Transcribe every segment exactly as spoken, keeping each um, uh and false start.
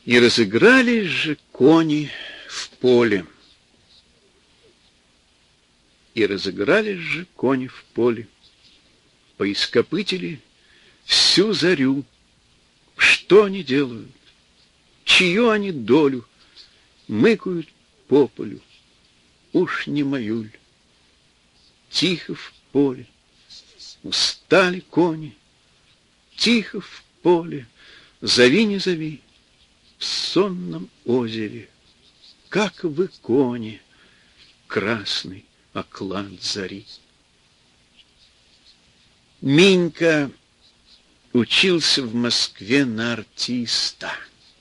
И разыгрались же кони в поле. И разыгрались же кони в поле. Поископытили всю зарю. Что они делают? Чью они долю? Мыкают по полю. Уж не мою ль? Тихо в поле. Устали кони. Тихо в поле. Зови, не зови. В сонном озере, как вы, кони, красный оклад зари. Минька учился в Москве на артиста.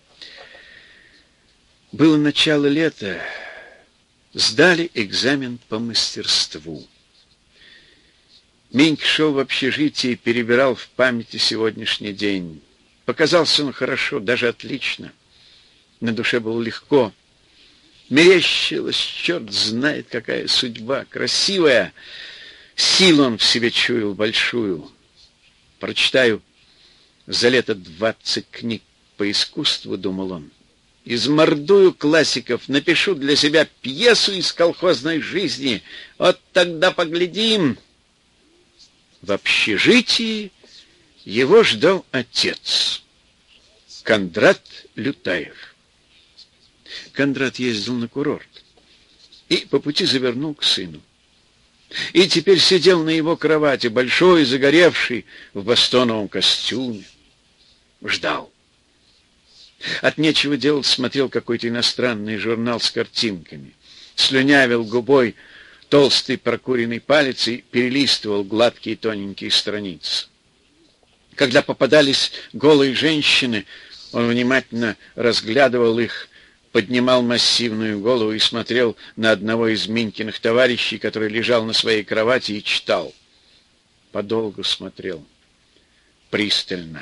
Было начало лета, сдали экзамен по мастерству. Минька шел в общежитие и перебирал в памяти сегодняшний день. Показался он хорошо, даже отлично. На душе было легко. Мерещилась, черт знает, какая судьба, красивая. Силу он в себе чуял большую. Прочитаю за лето двадцать книг по искусству, думал он. Измордую классиков, напишу для себя пьесу из колхозной жизни. Вот тогда поглядим. В общежитии его ждал отец, Кондрат Лютаев. Кондрат ездил на курорт и по пути завернул к сыну. И теперь сидел на его кровати, большой, загоревший, в бостоновом костюме. Ждал. От нечего делать смотрел какой-то иностранный журнал с картинками. Слюнявил губой толстый прокуренный палец и перелистывал гладкие тоненькие страницы. Когда попадались голые женщины, он внимательно разглядывал их, поднимал массивную голову и смотрел на одного из Минькиных товарищей, который лежал на своей кровати и читал. Подолгу смотрел, пристально.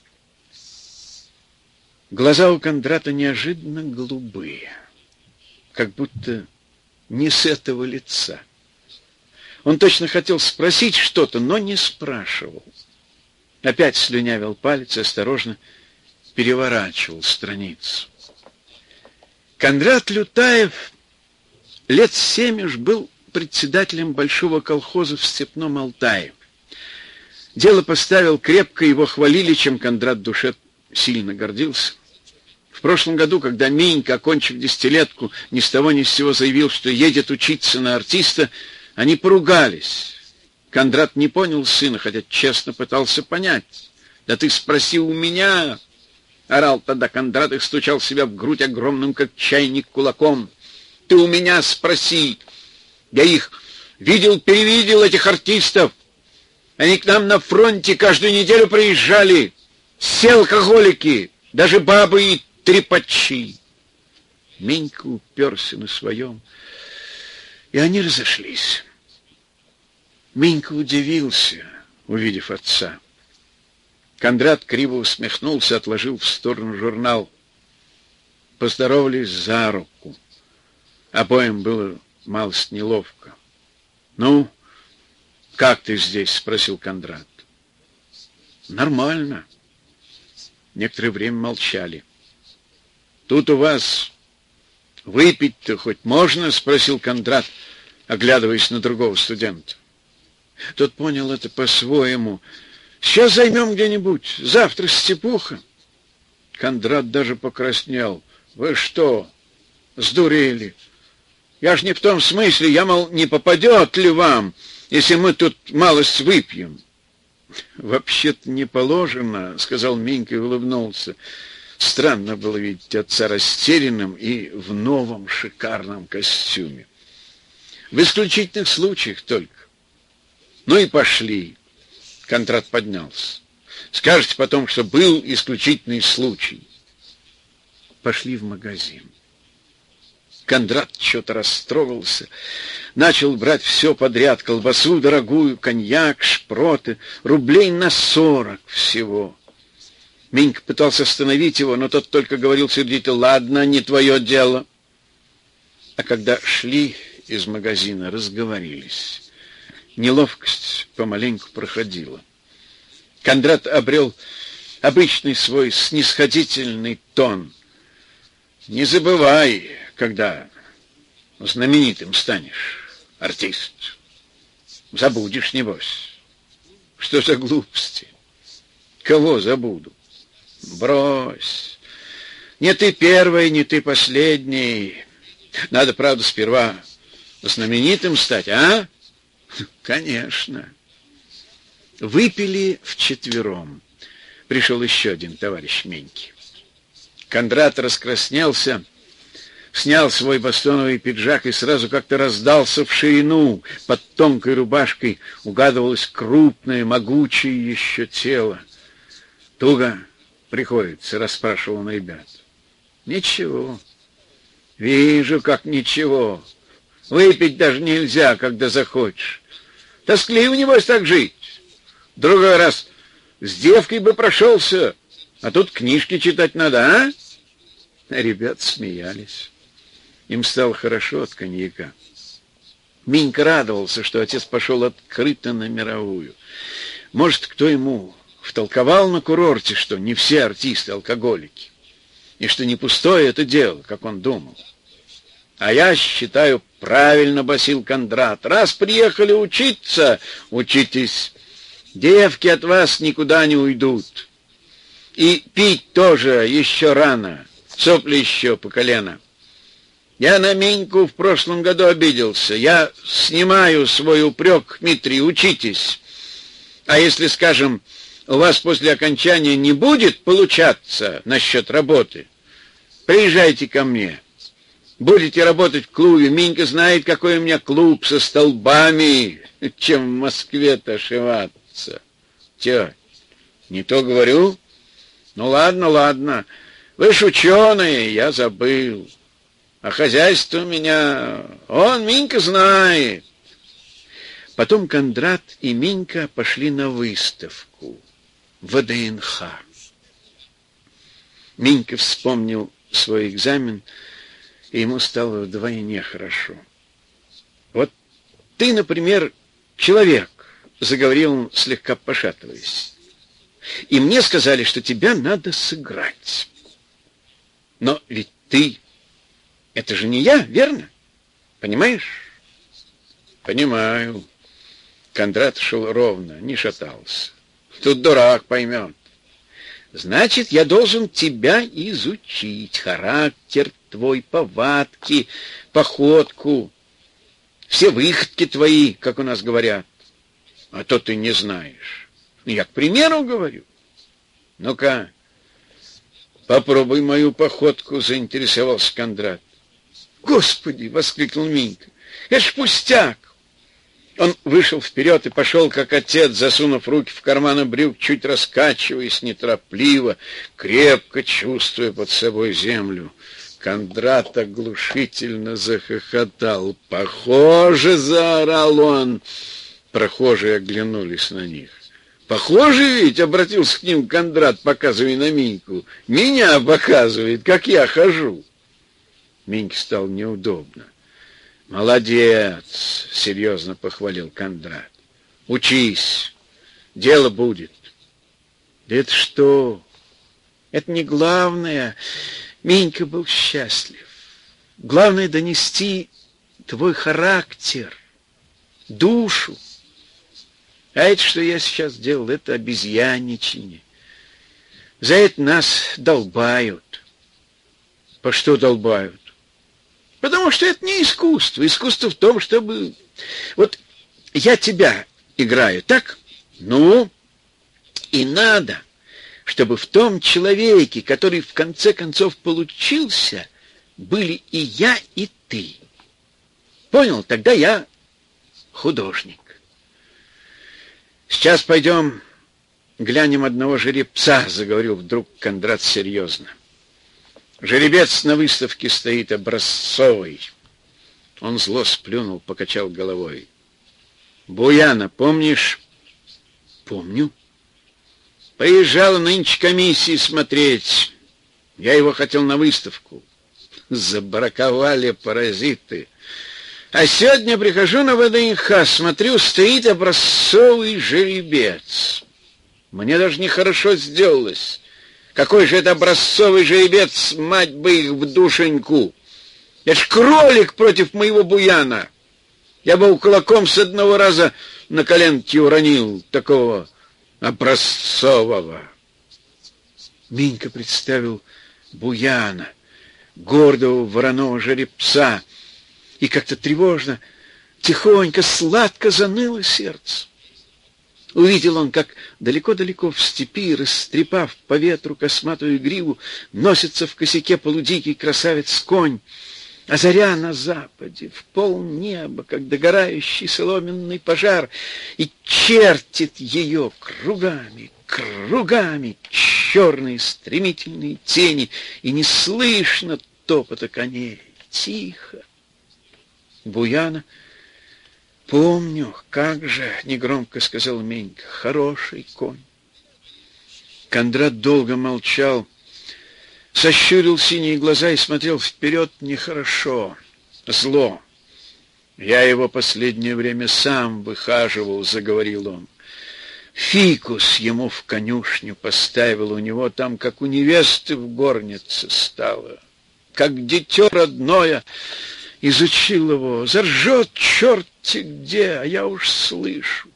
Глаза у Кондрата неожиданно голубые, как будто не с этого лица. Он точно хотел спросить что-то, но не спрашивал. Опять слюнявил палец и осторожно переворачивал страницу. Кондрат Лютаев лет семь уж был председателем большого колхоза в Степном Алтае. Дело поставил крепко, его хвалили, чем Кондрат в душе сильно гордился. В прошлом году, когда Минька, окончив десятилетку, ни с того ни с сего заявил, что едет учиться на артиста, они поругались. Кондрат не понял сына, хотя честно пытался понять. «Да ты спроси у меня!» — орал тогда Кондрат и стучал себя в грудь огромным, как чайник, кулаком. «Ты у меня спроси! Я их видел-перевидел, этих артистов! Они к нам на фронте каждую неделю приезжали! Все алкоголики, даже бабы и трепачи!» Минька уперся на своем, и они разошлись. Минька удивился, увидев отца. Кондрат криво усмехнулся, отложил в сторону журнал. Поздоровались за руку. Обоим было малость неловко. «Ну, как ты здесь?» — спросил Кондрат. «Нормально». Некоторое время молчали. «Тут у вас выпить-то хоть можно?» — спросил Кондрат, оглядываясь на другого студента. Тот понял это по-своему. «Сейчас займем где-нибудь. Завтра степуха». Кондрат даже покраснел. «Вы что, сдурели? Я ж не в том смысле. Я, мол, не попадет ли вам, если мы тут малость выпьем?» «Вообще-то не положено», — сказал Минька и улыбнулся. Странно было видеть отца растерянным и в новом шикарном костюме. «В исключительных случаях только». «Ну и пошли». Кондрат поднялся. «Скажете потом, что был исключительный случай». Пошли в магазин. Кондрат что-то растрогался, начал брать все подряд: колбасу дорогую, коньяк, шпроты, рублей на сорок всего. Минька пытался остановить его, но тот только говорил сердито: «Ладно, не твое дело». А когда шли из магазина, разговорились. Неловкость помаленьку проходила. Кондрат обрел обычный свой снисходительный тон. Не забывай, когда знаменитым станешь, артист. Забудешь, небось. Что за глупости? Кого забуду? Брось. Не ты первый, не ты последний. Надо, правда, сперва знаменитым стать, а? Конечно. Выпили вчетвером. Пришел еще один товарищ Меньки. Кондрат раскраснелся, снял свой бастоновый пиджак и сразу как-то раздался в ширину. Под тонкой рубашкой угадывалось крупное, могучее еще тело. «Туго приходится?» — расспрашивал он ребят. «Ничего. Вижу, как ничего. Выпить даже нельзя, когда захочешь. Тоскливо, небось, так жить. Другой раз с девкой бы прошелся, а тут книжки читать надо, а?» Ребят смеялись. Им стало хорошо от коньяка. Минька радовался, что отец пошел открыто на мировую. Может, кто ему втолковал на курорте, что не все артисты алкоголики, и что не пустое это дело, как он думал. А я считаю, правильно басил Кондрат. Раз приехали учиться, учитесь. Девки от вас никуда не уйдут. И пить тоже еще рано. Сопли еще по колено. Я на Миньку в прошлом году обиделся. Я снимаю свой упрек, Дмитрий, учитесь. А если, скажем, у вас после окончания не будет получаться насчет работы, приезжайте ко мне. Будете работать в клубе. Минька знает, какой у меня клуб со столбами, чем в Москве-то ошиваться. Тё, не то говорю? Ну ладно, ладно. Вы ж ученые, я забыл. А хозяйство у меня... Он, Минька, знает. Потом Кондрат и Минька пошли на выставку в ВДНХ. Минька вспомнил свой экзамен, и ему стало вдвойне хорошо. Вот ты, например, человек, заговорил он, слегка пошатываясь, и мне сказали, что тебя надо сыграть. Но ведь ты, это же не я, верно? Понимаешь? Понимаю. Кондрат шел ровно, не шатался. Тут дурак поймет. Значит, я должен тебя изучить, характер твой, повадки, походку, все выходки твои, как у нас говорят. А то ты не знаешь. Я к примеру говорю. Ну-ка, попробуй мою походку, заинтересовался Кондрат. Господи, воскликнул Минька, это ж пустяк. Он вышел вперед и пошел, как отец, засунув руки в карманы брюк, чуть раскачиваясь неторопливо, крепко чувствуя под собой землю. Кондрат оглушительно захохотал. «Похоже!» — заорал он. Прохожие оглянулись на них. «Похоже ведь?» — обратился к ним Кондрат, показывая на Миньку. «Меня показывает, как я хожу». Миньке стало неудобно. «Молодец!» — серьезно похвалил Кондрат. «Учись, дело будет». «Да это что? Это не главное». Минька был счастлив. Главное — донести твой характер, душу. А это, что я сейчас делал, это обезьянничание. За это нас долбают. По что долбают? Потому что это не искусство. Искусство в том, чтобы... Вот я тебя играю, так? Ну, и надо, чтобы в том человеке, который в конце концов получился, были и я, и ты. Понял? Тогда я художник. Сейчас пойдем глянем одного жеребца, заговорил вдруг Кондрат серьезно. Жеребец на выставке стоит образцовый. Он зло сплюнул, покачал головой. Буяна, помнишь? Помню. Приезжала нынче комиссии смотреть. Я его хотел на выставку. Забраковали паразиты. А сегодня прихожу на ВДНХ, смотрю, стоит образцовый жеребец. Мне даже нехорошо сделалось. Какой же это образцовый жеребец, мать бы их в душеньку! Это ж кролик против моего буяна! Я бы кулаком с одного раза на коленки уронил такого образцового. Минька представил буяна, гордого вороного жеребца, и как-то тревожно, тихонько, сладко заныло сердце. Увидел он, как далеко-далеко в степи, растрепав по ветру косматую гриву, носится в косяке полудикий красавец-конь, а заря на западе, в полнеба, как догорающий соломенный пожар, и чертит ее кругами, кругами черные стремительные тени, и не слышно топота коней. Тихо. Буяна: «Помню, как же», — негромко сказал Менька, — «хороший конь». Кондрат долго молчал, сощурил синие глаза и смотрел вперед нехорошо, зло. «Я его последнее время сам выхаживал», — заговорил он. «Фикус ему в конюшню поставил, у него там, как у невесты в горнице стало, как дитё родное». Изучил его, заржет черти где, а я уж слышу.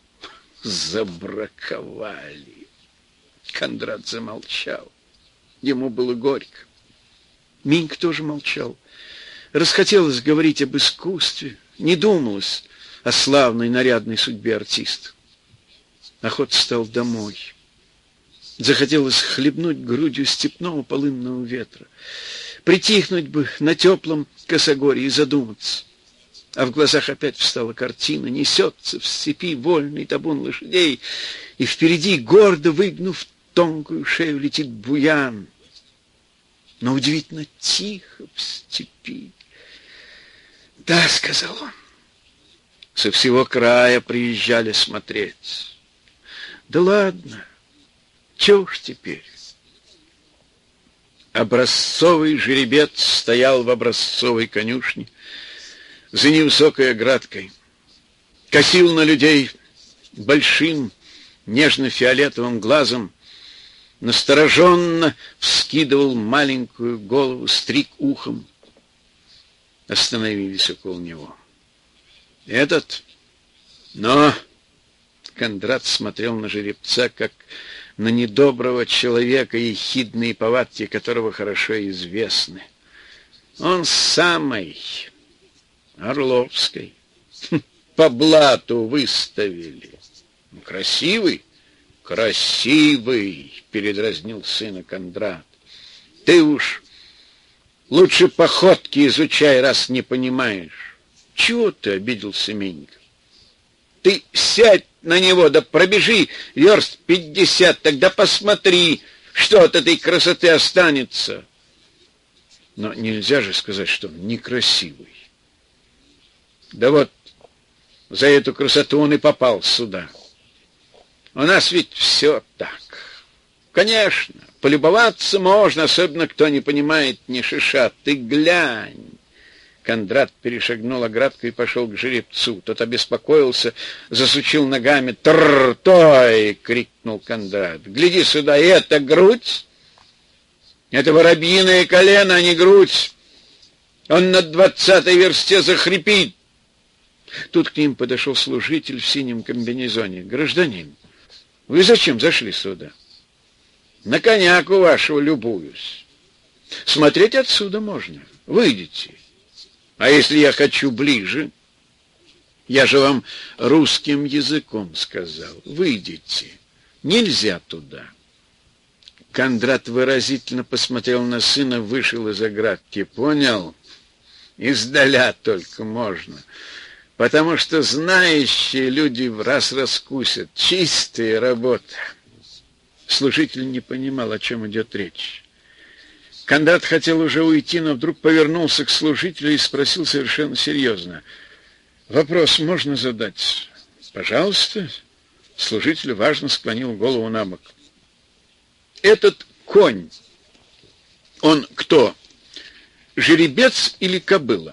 Забраковали. Кондрат замолчал. Ему было горько. Минька тоже молчал. Расхотелось говорить об искусстве, не думалось о славной нарядной судьбе артиста. Охота стал домой. Захотелось хлебнуть грудью степного полынного ветра, притихнуть бы на теплом косогорье и задуматься. А в глазах опять встала картина. Несется в степи вольный табун лошадей, и впереди, гордо выгнув тонкую шею, летит буян. Но удивительно тихо в степи. «Да», — сказал он, — «со всего края приезжали смотреть». «Да ладно, чего уж теперь». Образцовый жеребец стоял в образцовой конюшне за невысокой оградкой, косил на людей большим нежно-фиолетовым глазом, настороженно вскидывал маленькую голову, стриг ухом. Остановились около него. «Этот?» «Но...» Кондрат смотрел на жеребца, как на недоброго человека, ехидные повадки которого хорошо известны. Он самый Орловской. По блату выставили. Красивый? Красивый, передразнил сына Кондрат. Ты уж лучше походки изучай, раз не понимаешь. Чего ты обиделся, Менька? Ты сядь на него, да пробежи верст пятьдесят, тогда посмотри, что от этой красоты останется. Но нельзя же сказать, что он некрасивый. Да вот за эту красоту он и попал сюда. У нас ведь все так. Конечно, полюбоваться можно, особенно кто не понимает ни шиша. Ты глянь. Кондрат перешагнул оградку и пошел к жеребцу. Тот обеспокоился, засучил ногами. «Тррр-той!» — крикнул Кондрат. «Гляди сюда, это грудь? Это воробьиное колено, а не грудь. Он на двадцатой версте захрипит». Тут к ним подошел служитель в синем комбинезоне. «Гражданин, вы зачем зашли сюда?» «На коняку вашего любуюсь. Смотреть отсюда можно. Выйдите. А если я хочу ближе? Я же вам русским языком сказал. Выйдите. Нельзя туда». Кондрат выразительно посмотрел на сына, вышел из оградки. «Понял? Издаля только можно. Потому что знающие люди в раз раскусят. Чистая работа». Служитель не понимал, о чем идет речь. Кондрат хотел уже уйти, но вдруг повернулся к служителю и спросил совершенно серьезно. «Вопрос можно задать?» «Пожалуйста». Служитель важно склонил голову на бок. «Этот конь, он кто? Жеребец или кобыла?»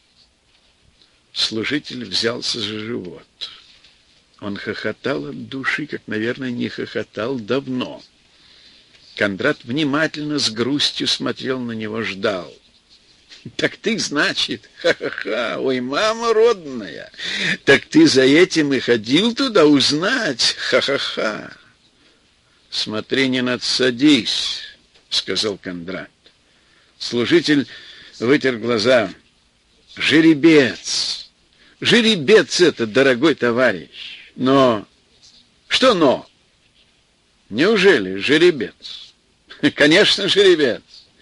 Служитель взялся за живот. Он хохотал от души, как, наверное, не хохотал давно. Кондрат внимательно, с грустью смотрел на него, ждал. Так ты, значит, ха-ха-ха, ой, мама родная, так ты за этим и ходил туда узнать, ха-ха-ха. Смотри, не надсадись, сказал Кондрат. Служитель вытер глаза. Жеребец, жеребец это, дорогой товарищ. Но, что но? Неужели жеребец? Конечно, жеребец.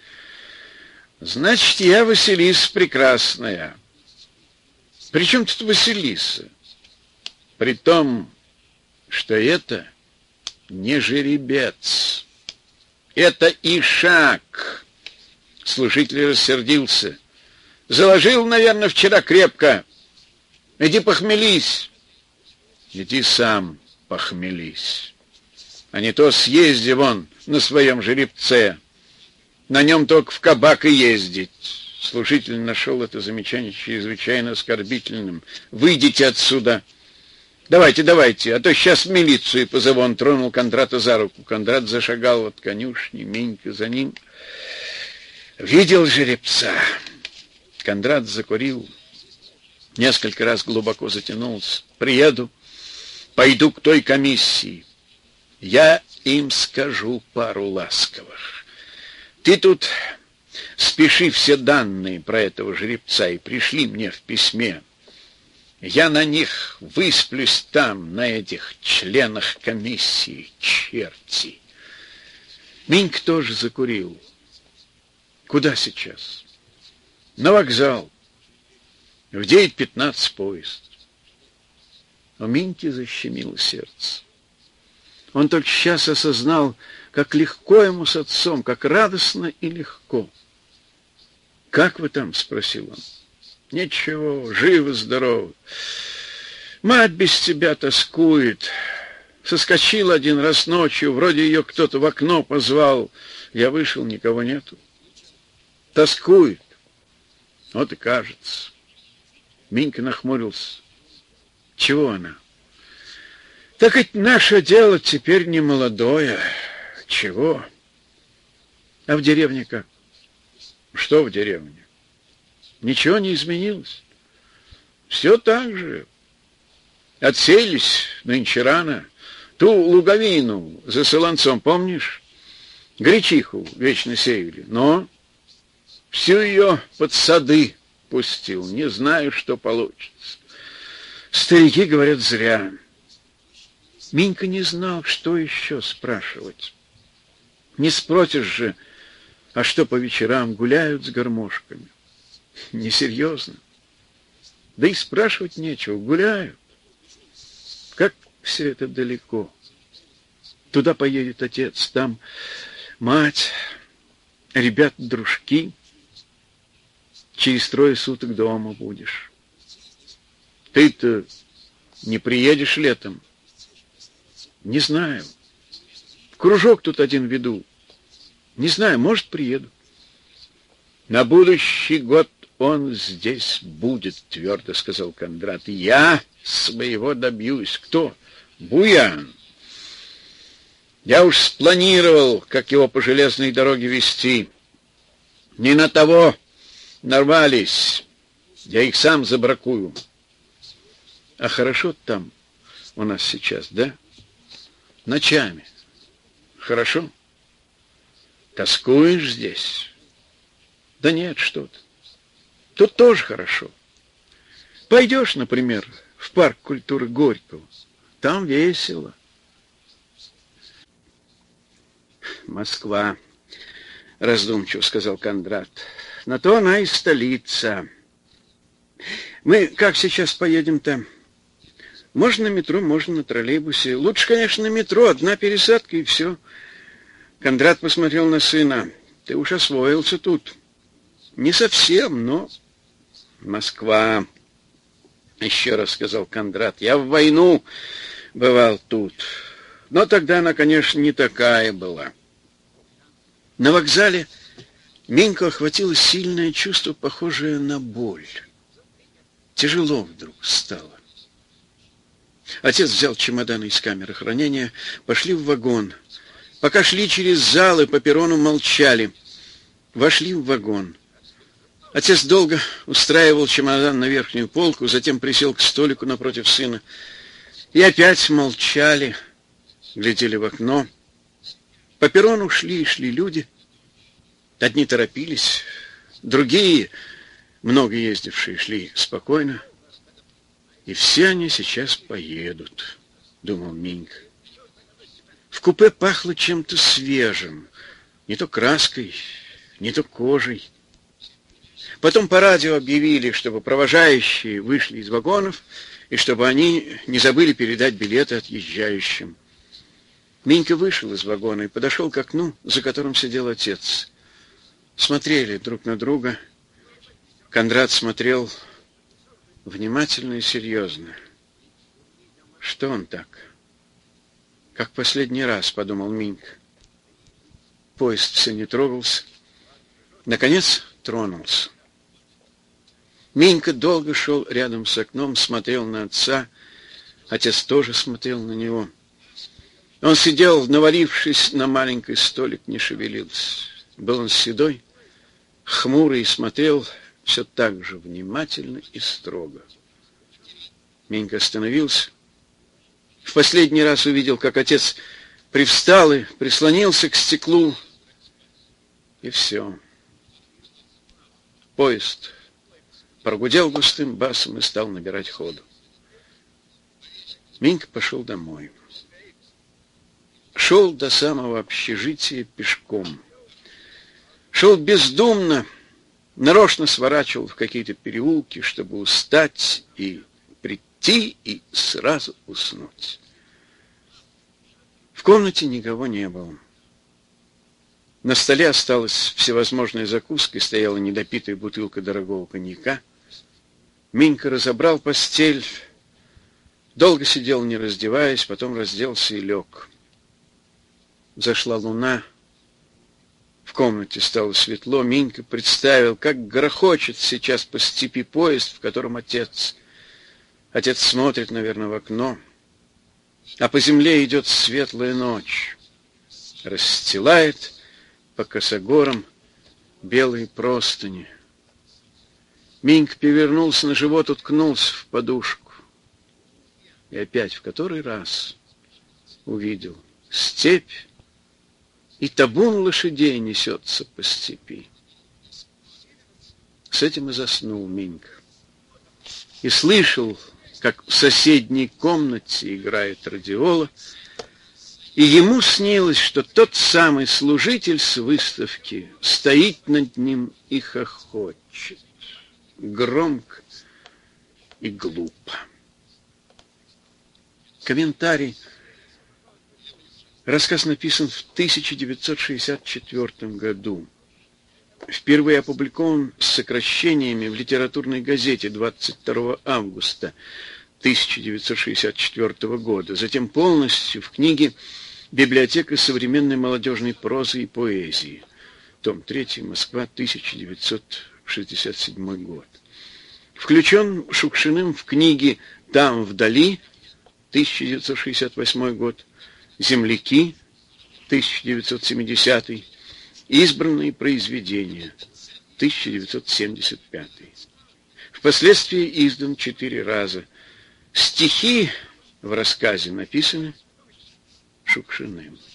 Значит, я Василиса прекрасная. При чем тут Василиса? При том, что это не жеребец. Это ишак. Служитель рассердился. Заложил, наверное, вчера крепко. Иди похмелись. Иди сам похмелись. А не то съезди вон на своем жеребце. На нем только в кабак и ездить. Служитель нашел это замечание чрезвычайно оскорбительным. Выйдите отсюда. Давайте, давайте, а то сейчас милицию позову. Он тронул Кондрата за руку. Кондрат зашагал от конюшни, Минька за ним. Видел жеребца. Кондрат закурил. Несколько раз глубоко затянулся. Приеду, пойду к той комиссии. Я им скажу пару ласковых. Ты тут спеши все данные про этого жеребца и пришли мне в письме. Я на них высплюсь там, на этих членах комиссии, черти. Минька тоже закурил. Куда сейчас? На вокзал. В девять пятнадцать поезд. У Миньки защемило сердце. Он только сейчас осознал, как легко ему с отцом, как радостно и легко. «Как вы там?» — спросил он. «Ничего, живо-здорово. Мать без тебя тоскует. Соскочила один раз ночью, вроде ее кто-то в окно позвал. Я вышел, никого нету. Тоскует. Вот и кажется». Минька нахмурился. «Чего она?» «Так ведь наше дело теперь не молодое. Чего? А в деревне как?» «Что в деревне? Ничего не изменилось. Все так же. Отселись нынче рано. Ту луговину за солонцом, помнишь? Гречиху вечно сеяли. Но всю ее под сады пустил. Не знаю, что получится. Старики говорят зря». Минька не знал, что еще спрашивать. Не спросишь же, а что по вечерам гуляют с гармошками? Несерьезно. Да и спрашивать нечего, гуляют. Как все это далеко. Туда поедет отец, там мать, ребят-дружки. Через трое суток дома будешь. Ты-то не приедешь летом? Не знаю. Кружок тут один веду. Не знаю, может, приеду. На будущий год он здесь будет, твердо сказал Кондрат. Я своего добьюсь. Кто? Буян. Я уж спланировал, как его по железной дороге везти. Не на того нарвались. Я их сам забракую. А хорошо там у нас сейчас, да? Ночами. Хорошо? Тоскуешь здесь? Да нет, что-то. Тут тоже хорошо. Пойдешь, например, в парк культуры Горького. Там весело. Москва, раздумчиво сказал Кондрат. На то она и столица. Мы как сейчас поедем-то? Можно на метро, можно на троллейбусе. Лучше, конечно, на метро. Одна пересадка и все. Кондрат посмотрел на сына. Ты уж освоился тут. Не совсем, но... Москва, еще раз сказал Кондрат. Я в войну бывал тут. Но тогда она, конечно, не такая была. На вокзале Миньку охватило сильное чувство, похожее на боль. Тяжело вдруг стало. Отец взял чемоданы из камеры хранения, пошли в вагон. Пока шли через залы, по перрону молчали. Вошли в вагон. Отец долго устраивал чемодан на верхнюю полку, затем присел к столику напротив сына. И опять молчали, глядели в окно. По перрону шли и шли люди. Одни торопились, другие, много ездившие, шли спокойно. И все они сейчас поедут, думал Минька. В купе пахло чем-то свежим, не то краской, не то кожей. Потом по радио объявили, чтобы провожающие вышли из вагонов, и чтобы они не забыли передать билеты отъезжающим. Минька вышел из вагона и подошел к окну, за которым сидел отец. Смотрели друг на друга. Кондрат смотрел внимательно и серьезно. Что он так? Как последний раз, подумал Минька. Поезд все не трогался. Наконец тронулся. Минька долго шел рядом с окном, смотрел на отца. Отец тоже смотрел на него. Он сидел, навалившись на маленький столик, не шевелился. Был он седой, хмурый и смотрел все так же внимательно и строго. Минька остановился. В последний раз увидел, как отец привстал и прислонился к стеклу. И все. Поезд прогудел густым басом и стал набирать ходу. Минька пошел домой. Шел до самого общежития пешком. Шел бездумно, нарочно сворачивал в какие-то переулки, чтобы устать и прийти и сразу уснуть. В комнате никого не было. На столе осталась всевозможная закуска и стояла недопитая бутылка дорогого коньяка. Минька разобрал постель, долго сидел, не раздеваясь, потом разделся и лег. Зашла луна. В комнате стало светло. Минька представил, как грохочет сейчас по степи поезд, в котором отец. Отец смотрит, наверное, в окно. А по земле идет светлая ночь. Расстилает по косогорам белые простыни. Минька перевернулся на живот, уткнулся в подушку. И опять в который раз увидел степь, и табун лошадей несется по степи. С этим и заснул Минька. И слышал, как в соседней комнате играет радиола, и ему снилось, что тот самый служитель с выставки стоит над ним и хохочет. Громко и глупо. Комментарий. Рассказ написан в тысяча девятьсот шестьдесят четвёртом году. Впервые опубликован с сокращениями в литературной газете двадцать второго августа тысяча девятьсот шестьдесят четвёртого года. Затем полностью в книге «Библиотека современной молодежной прозы и поэзии». Том третий, Москва, тысяча девятьсот шестьдесят седьмой год. Включен Шукшиным в книги «Там вдали», тысяча девятьсот шестьдесят восьмой год, «Земляки», тысяча девятьсот семидесятый, «Избранные произведения», тысяча девятьсот семьдесят пятый. Впоследствии издан четыре раза. Стихи в рассказе написаны Шукшиным.